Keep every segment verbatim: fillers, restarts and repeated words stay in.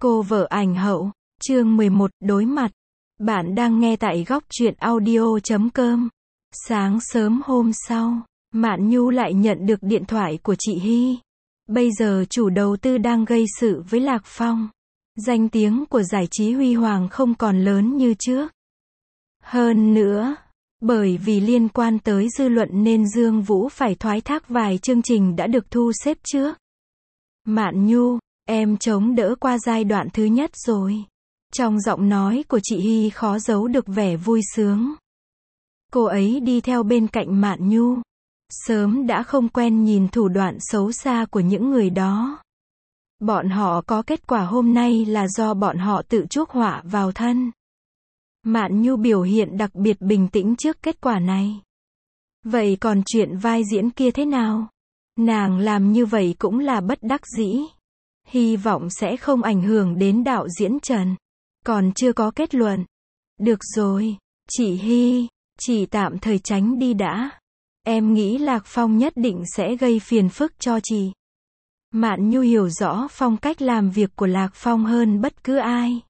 Cô vợ ảnh hậu, chương mười một, đối mặt. Bạn đang nghe tại góc truyện audio chấm com. Sáng sớm hôm sau, Mạn Nhu lại nhận được điện thoại của chị Hy. Bây giờ chủ đầu tư đang gây sự với Lạc Phong. Danh tiếng của giải trí huy hoàng không còn lớn như trước. Hơn nữa, bởi vì liên quan tới dư luận nên Dương Vũ phải thoái thác vài chương trình đã được thu xếp trước. Mạn Nhu, em chống đỡ qua giai đoạn thứ nhất rồi. Trong giọng nói của chị Hy khó giấu được vẻ vui sướng. Cô ấy đi theo bên cạnh Mạn Nhu. Sớm đã không quen nhìn thủ đoạn xấu xa của những người đó. Bọn họ có kết quả hôm nay là do bọn họ tự chuốc họa vào thân. Mạn Nhu biểu hiện đặc biệt bình tĩnh trước kết quả này. Vậy còn chuyện vai diễn kia thế nào? Nàng làm như vậy cũng là bất đắc dĩ. Hy vọng sẽ không ảnh hưởng đến đạo diễn Trần. Còn chưa có kết luận. Được rồi, chị Hy, chị tạm thời tránh đi đã. Em nghĩ Lạc Phong nhất định sẽ gây phiền phức cho chị. Mạn Nhu hiểu rõ phong cách làm việc của Lạc Phong hơn bất cứ ai.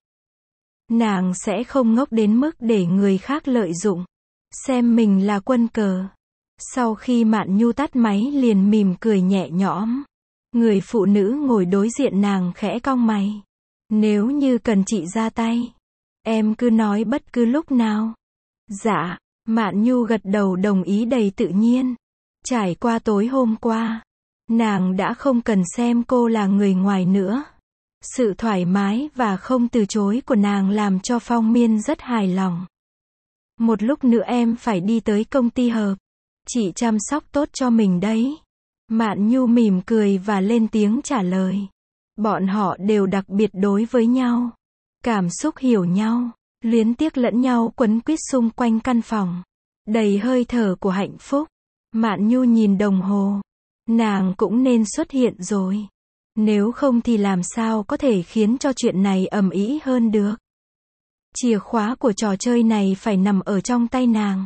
Nàng sẽ không ngốc đến mức để người khác lợi dụng, xem mình là quân cờ. Sau khi Mạn Nhu tắt máy liền mỉm cười nhẹ nhõm. Người phụ nữ ngồi đối diện nàng khẽ cong mày. Nếu như cần chị ra tay, em cứ nói bất cứ lúc nào. Dạ, Mạn Nhu gật đầu đồng ý đầy tự nhiên. Trải qua tối hôm qua, nàng đã không cần xem cô là người ngoài nữa. Sự thoải mái và không từ chối của nàng làm cho Phong Miên rất hài lòng. Một lúc nữa em phải đi tới công ty hợp. Chị chăm sóc tốt cho mình đấy. Mạn Nhu mỉm cười và lên tiếng trả lời. Bọn họ đều đặc biệt đối với nhau. Cảm xúc hiểu nhau, luyến tiếc lẫn nhau quấn quýt xung quanh căn phòng. Đầy hơi thở của hạnh phúc. Mạn Nhu nhìn đồng hồ. Nàng cũng nên xuất hiện rồi. Nếu không thì làm sao có thể khiến cho chuyện này ầm ĩ hơn được. Chìa khóa của trò chơi này phải nằm ở trong tay nàng.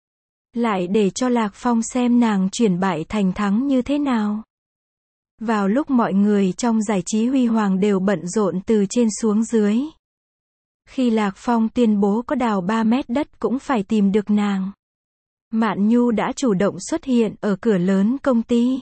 Lại để cho Lạc Phong xem nàng chuyển bại thành thắng như thế nào. Vào lúc mọi người trong giải trí huy hoàng đều bận rộn từ trên xuống dưới. Khi Lạc Phong tuyên bố có đào ba mét đất cũng phải tìm được nàng. Mạn Nhu đã chủ động xuất hiện ở cửa lớn công ty.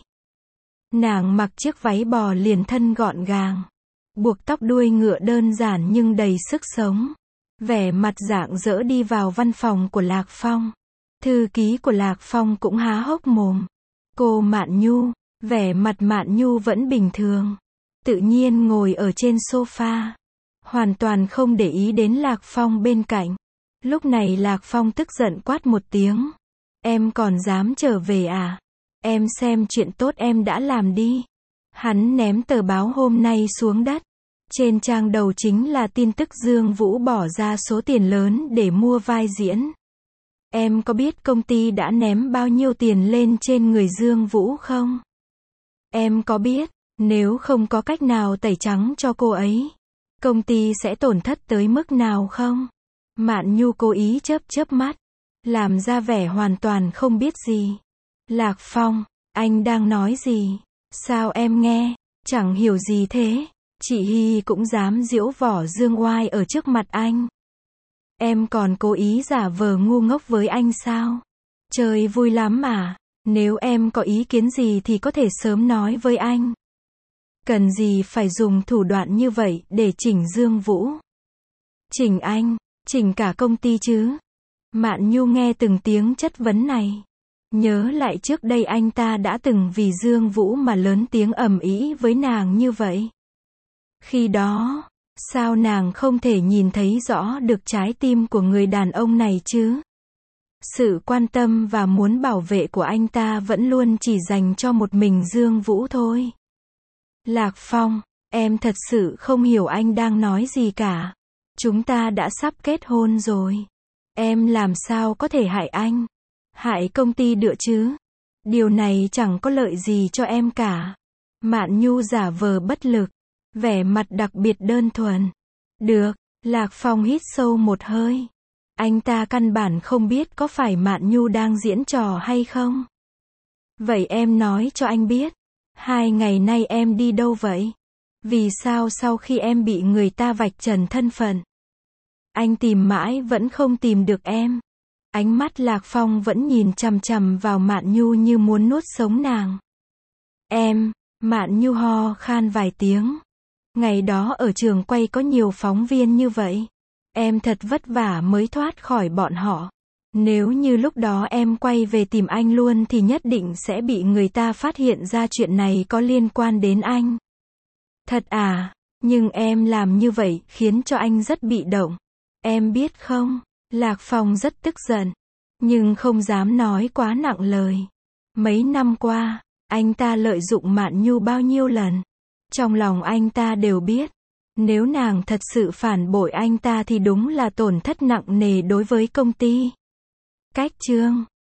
Nàng mặc chiếc váy bò liền thân gọn gàng. Buộc tóc đuôi ngựa đơn giản nhưng đầy sức sống. Vẻ mặt rạng rỡ đi vào văn phòng của Lạc Phong. Thư ký của Lạc Phong cũng há hốc mồm. Cô Mạn Nhu, vẻ mặt Mạn Nhu vẫn bình thường. Tự nhiên ngồi ở trên sofa. Hoàn toàn không để ý đến Lạc Phong bên cạnh. Lúc này Lạc Phong tức giận quát một tiếng. Em còn dám trở về à? Em xem chuyện tốt em đã làm đi. Hắn ném tờ báo hôm nay xuống đất. Trên trang đầu chính là tin tức Dương Vũ bỏ ra số tiền lớn để mua vai diễn. Em có biết công ty đã ném bao nhiêu tiền lên trên người Dương Vũ không? Em có biết, nếu không có cách nào tẩy trắng cho cô ấy, công ty sẽ tổn thất tới mức nào không? Mạn Nhu cố ý chớp chớp mắt, làm ra vẻ hoàn toàn không biết gì. Lạc Phong, anh đang nói gì? Sao em nghe, chẳng hiểu gì thế? Chị Hy cũng dám diễu võ dương oai ở trước mặt anh. Em còn cố ý giả vờ ngu ngốc với anh sao? Chơi vui lắm mà. Nếu em có ý kiến gì thì có thể sớm nói với anh. Cần gì phải dùng thủ đoạn như vậy để chỉnh Dương Vũ? Chỉnh anh, chỉnh cả công ty chứ? Mạn Nhu nghe từng tiếng chất vấn này. Nhớ lại trước đây anh ta đã từng vì Dương Vũ mà lớn tiếng ầm ĩ với nàng như vậy. Khi đó, sao nàng không thể nhìn thấy rõ được trái tim của người đàn ông này chứ? Sự quan tâm và muốn bảo vệ của anh ta vẫn luôn chỉ dành cho một mình Dương Vũ thôi. Lạc Phong, em thật sự không hiểu anh đang nói gì cả. Chúng ta đã sắp kết hôn rồi. Em làm sao có thể hại anh? Hại công ty được chứ? Điều này chẳng có lợi gì cho em cả. Mạn Nhu giả vờ bất lực. Vẻ mặt đặc biệt đơn thuần. Được, Lạc Phong hít sâu một hơi. Anh ta căn bản không biết có phải Mạn Nhu đang diễn trò hay không. Vậy em nói cho anh biết. Hai ngày nay em đi đâu vậy? Vì sao sau khi em bị người ta vạch trần thân phận, anh tìm mãi vẫn không tìm được em? Ánh mắt Lạc Phong vẫn nhìn chằm chằm vào Mạn Nhu như muốn nuốt sống nàng. Em, Mạn Nhu ho khan vài tiếng. Ngày đó ở trường quay có nhiều phóng viên như vậy. Em thật vất vả mới thoát khỏi bọn họ. Nếu như lúc đó em quay về tìm anh luôn thì nhất định sẽ bị người ta phát hiện ra chuyện này có liên quan đến anh. Thật à, nhưng em làm như vậy khiến cho anh rất bị động. Em biết không, Lạc Phong rất tức giận, nhưng không dám nói quá nặng lời. Mấy năm qua, anh ta lợi dụng Mạn Nhu bao nhiêu lần. Trong lòng anh ta đều biết, nếu nàng thật sự phản bội anh ta thì đúng là tổn thất nặng nề đối với công ty. Cách chương